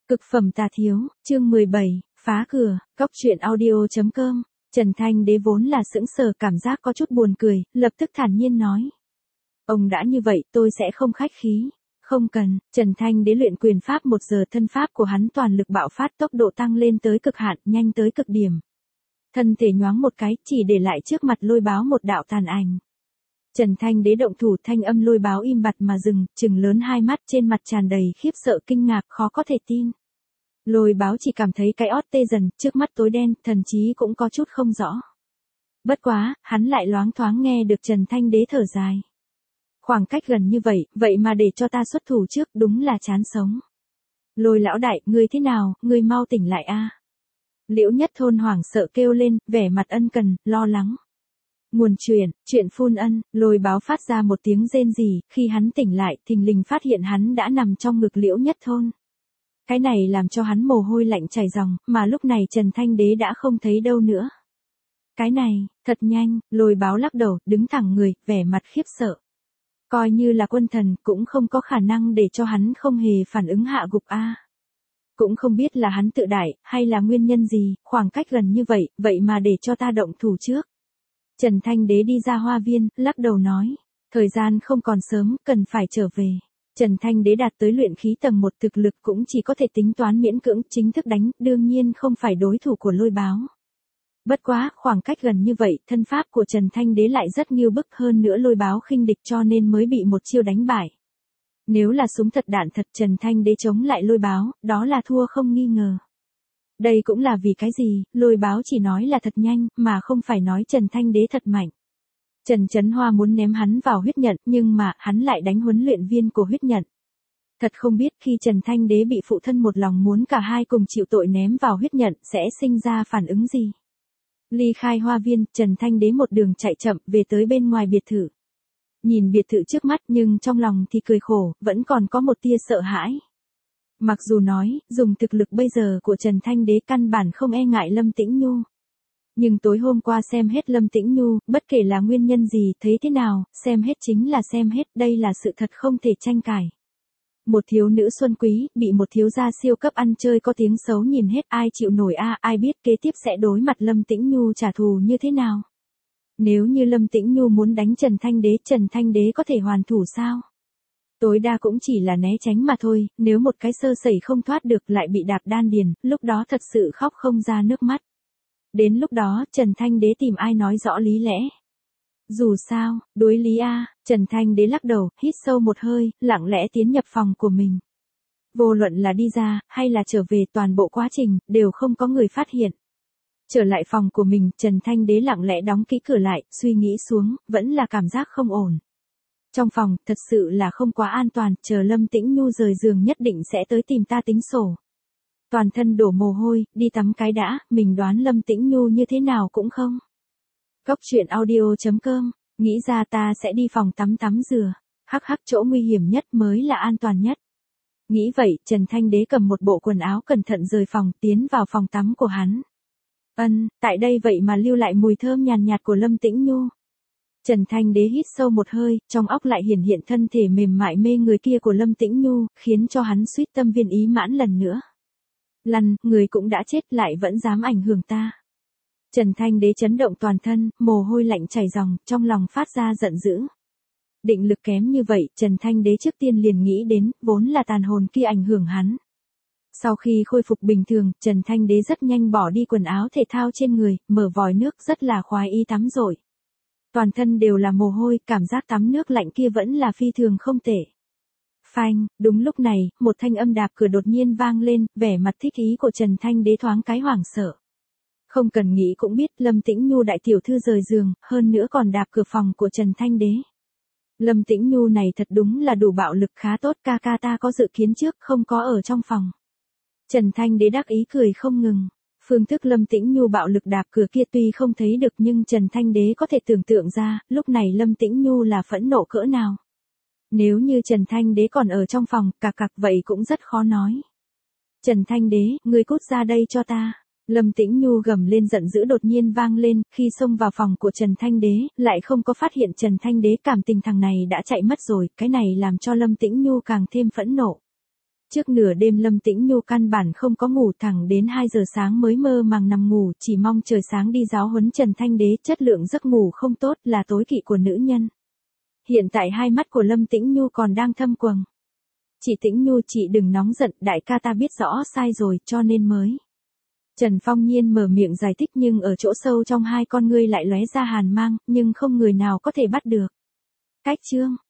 Cực phẩm tà thiếu, chương 17, phá cửa, cóc truyện audio.com. Trần Thanh Đế vốn là sững sờ, cảm giác có chút buồn cười, lập tức thản nhiên nói. Ông đã như vậy, tôi sẽ không khách khí. Không cần. Trần Thanh Đế luyện quyền pháp 1 giờ, thân pháp của hắn toàn lực bạo phát, tốc độ tăng lên tới cực hạn, nhanh tới cực điểm. Thân thể nhoáng một cái, chỉ để lại trước mặt Lôi Báo một đạo tàn ảnh. Trần Thanh Đế động thủ, thanh âm Lôi Báo im bặt mà dừng, trừng lớn hai mắt, trên mặt tràn đầy khiếp sợ kinh ngạc, khó có thể tin. Lôi Báo chỉ cảm thấy cái ót tê dần, trước mắt tối đen, thần trí cũng có chút không rõ. Bất quá, hắn lại loáng thoáng nghe được Trần Thanh Đế thở dài. Khoảng cách gần như vậy, vậy mà để cho ta xuất thủ trước, đúng là chán sống. Lôi lão đại, ngươi thế nào, ngươi mau tỉnh lại a. Liễu Nhất Thôn hoảng sợ kêu lên, vẻ mặt ân cần, lo lắng. Nguồn chuyện phun ân. Lôi Báo phát ra một tiếng rên rỉ, khi hắn tỉnh lại, thình lình phát hiện hắn đã nằm trong ngực Liễu Nhất Thôn. Cái này làm cho hắn mồ hôi lạnh chảy ròng, mà lúc này Trần Thanh Đế đã không thấy đâu nữa. Cái này, thật nhanh. Lôi Báo lắc đầu, đứng thẳng người, vẻ mặt khiếp sợ. Coi như là quân thần, cũng không có khả năng để cho hắn không hề phản ứng hạ gục a. Cũng không biết là hắn tự đại, hay là nguyên nhân gì, khoảng cách gần như vậy, vậy mà để cho ta động thủ trước. Trần Thanh Đế đi ra hoa viên, lắc đầu nói, thời gian không còn sớm, cần phải trở về. Trần Thanh Đế đạt tới luyện khí tầng 1, thực lực cũng chỉ có thể tính toán miễn cưỡng, chính thức đánh, đương nhiên không phải đối thủ của Lôi Báo. Bất quá, khoảng cách gần như vậy, thân pháp của Trần Thanh Đế lại rất nghiêu bức, hơn nữa Lôi Báo khinh địch cho nên mới bị một chiêu đánh bại. Nếu là súng thật đạn thật, Trần Thanh Đế chống lại Lôi Báo, đó là thua không nghi ngờ. Đây cũng là vì cái gì, Lôi Báo chỉ nói là thật nhanh, mà không phải nói Trần Thanh Đế thật mạnh. Trần Chấn Hoa muốn ném hắn vào huyết nhận, nhưng mà, hắn lại đánh huấn luyện viên của huyết nhận. Thật không biết khi Trần Thanh Đế bị phụ thân một lòng muốn cả hai cùng chịu tội ném vào huyết nhận, sẽ sinh ra phản ứng gì. Ly khai hoa viên, Trần Thanh Đế một đường chạy chậm, về tới bên ngoài biệt thự. Nhìn biệt thự trước mắt nhưng trong lòng thì cười khổ, vẫn còn có một tia sợ hãi. Mặc dù nói, dùng thực lực bây giờ của Trần Thanh Đế căn bản không e ngại Lâm Tĩnh Nhu. Nhưng tối hôm qua xem hết Lâm Tĩnh Nhu, bất kể là nguyên nhân gì, thấy thế nào, xem hết chính là xem hết, đây là sự thật không thể tranh cãi. Một thiếu nữ xuân quý, bị một thiếu gia siêu cấp ăn chơi có tiếng xấu nhìn hết, ai chịu nổi a, ai biết kế tiếp sẽ đối mặt Lâm Tĩnh Nhu trả thù như thế nào. Nếu như Lâm Tĩnh Nhu muốn đánh Trần Thanh Đế có thể hoàn thủ sao? Tối đa cũng chỉ là né tránh mà thôi, nếu một cái sơ sẩy không thoát được lại bị đạp đan điền, lúc đó thật sự khóc không ra nước mắt. Đến lúc đó, Trần Thanh Đế tìm ai nói rõ lý lẽ. Dù sao, đối lý a. Trần Thanh Đế lắc đầu, hít sâu một hơi, lặng lẽ tiến nhập phòng của mình. Vô luận là đi ra, hay là trở về, toàn bộ quá trình, đều không có người phát hiện. Trở lại phòng của mình, Trần Thanh Đế lặng lẽ đóng kỹ cửa lại, suy nghĩ xuống, vẫn là cảm giác không ổn. Trong phòng, thật sự là không quá an toàn, chờ Lâm Tĩnh Nhu rời giường nhất định sẽ tới tìm ta tính sổ. Toàn thân đổ mồ hôi, đi tắm cái đã, mình đoán Lâm Tĩnh Nhu như thế nào cũng không. Cóc truyện audio.com, nghĩ ra ta sẽ đi phòng tắm rửa, hắc chỗ nguy hiểm nhất mới là an toàn nhất. Nghĩ vậy, Trần Thanh Đế cầm một bộ quần áo cẩn thận rời phòng, tiến vào phòng tắm của hắn. Tại đây vậy mà lưu lại mùi thơm nhàn nhạt của Lâm Tĩnh Nhu. Trần Thanh Đế hít sâu một hơi, trong óc lại hiện thân thể mềm mại mê người kia của Lâm Tĩnh Nhu, khiến cho hắn suýt tâm viên ý mãn lần nữa. Người cũng đã chết lại vẫn dám ảnh hưởng ta. Trần Thanh Đế chấn động toàn thân, mồ hôi lạnh chảy ròng, trong lòng phát ra giận dữ. Định lực kém như vậy, Trần Thanh Đế trước tiên liền nghĩ đến, vốn là tàn hồn kia ảnh hưởng hắn. Sau khi khôi phục bình thường, Trần Thanh Đế rất nhanh bỏ đi quần áo thể thao trên người, mở vòi nước rất là khoái ý tắm rồi. Toàn thân đều là mồ hôi, cảm giác tắm nước lạnh kia vẫn là phi thường không tệ. Phanh, đúng lúc này, một thanh âm đạp cửa đột nhiên vang lên, vẻ mặt thích ý của Trần Thanh Đế thoáng cái hoảng sợ. Không cần nghĩ cũng biết Lâm Tĩnh Nhu đại tiểu thư rời giường, hơn nữa còn đạp cửa phòng của Trần Thanh Đế. Lâm Tĩnh Nhu này thật đúng là đủ bạo lực, khá tốt, ca ca ta có dự kiến trước, không có ở trong phòng. Trần Thanh Đế đắc ý cười không ngừng. Phương thức Lâm Tĩnh Nhu bạo lực đạp cửa kia tuy không thấy được nhưng Trần Thanh Đế có thể tưởng tượng ra, lúc này Lâm Tĩnh Nhu là phẫn nộ cỡ nào. Nếu như Trần Thanh Đế còn ở trong phòng, cặc vậy cũng rất khó nói. Trần Thanh Đế, ngươi cút ra đây cho ta. Lâm Tĩnh Nhu gầm lên giận dữ đột nhiên vang lên, khi xông vào phòng của Trần Thanh Đế, lại không có phát hiện Trần Thanh Đế, cảm tình thằng này đã chạy mất rồi, cái này làm cho Lâm Tĩnh Nhu càng thêm phẫn nộ. Trước nửa đêm Lâm Tĩnh Nhu căn bản không có ngủ, thẳng đến 2 giờ sáng mới mơ màng nằm ngủ, chỉ mong trời sáng đi giáo huấn Trần Thanh Đế, chất lượng giấc ngủ không tốt là tối kỵ của nữ nhân. Hiện tại hai mắt của Lâm Tĩnh Nhu còn đang thâm quầng. Chị Tĩnh Nhu, chị đừng nóng giận, đại ca ta biết rõ sai rồi cho nên mới. Trần Phong Nhiên mở miệng giải thích, nhưng ở chỗ sâu trong hai con ngươi lại lóe ra hàn mang, nhưng không người nào có thể bắt được. Cách chương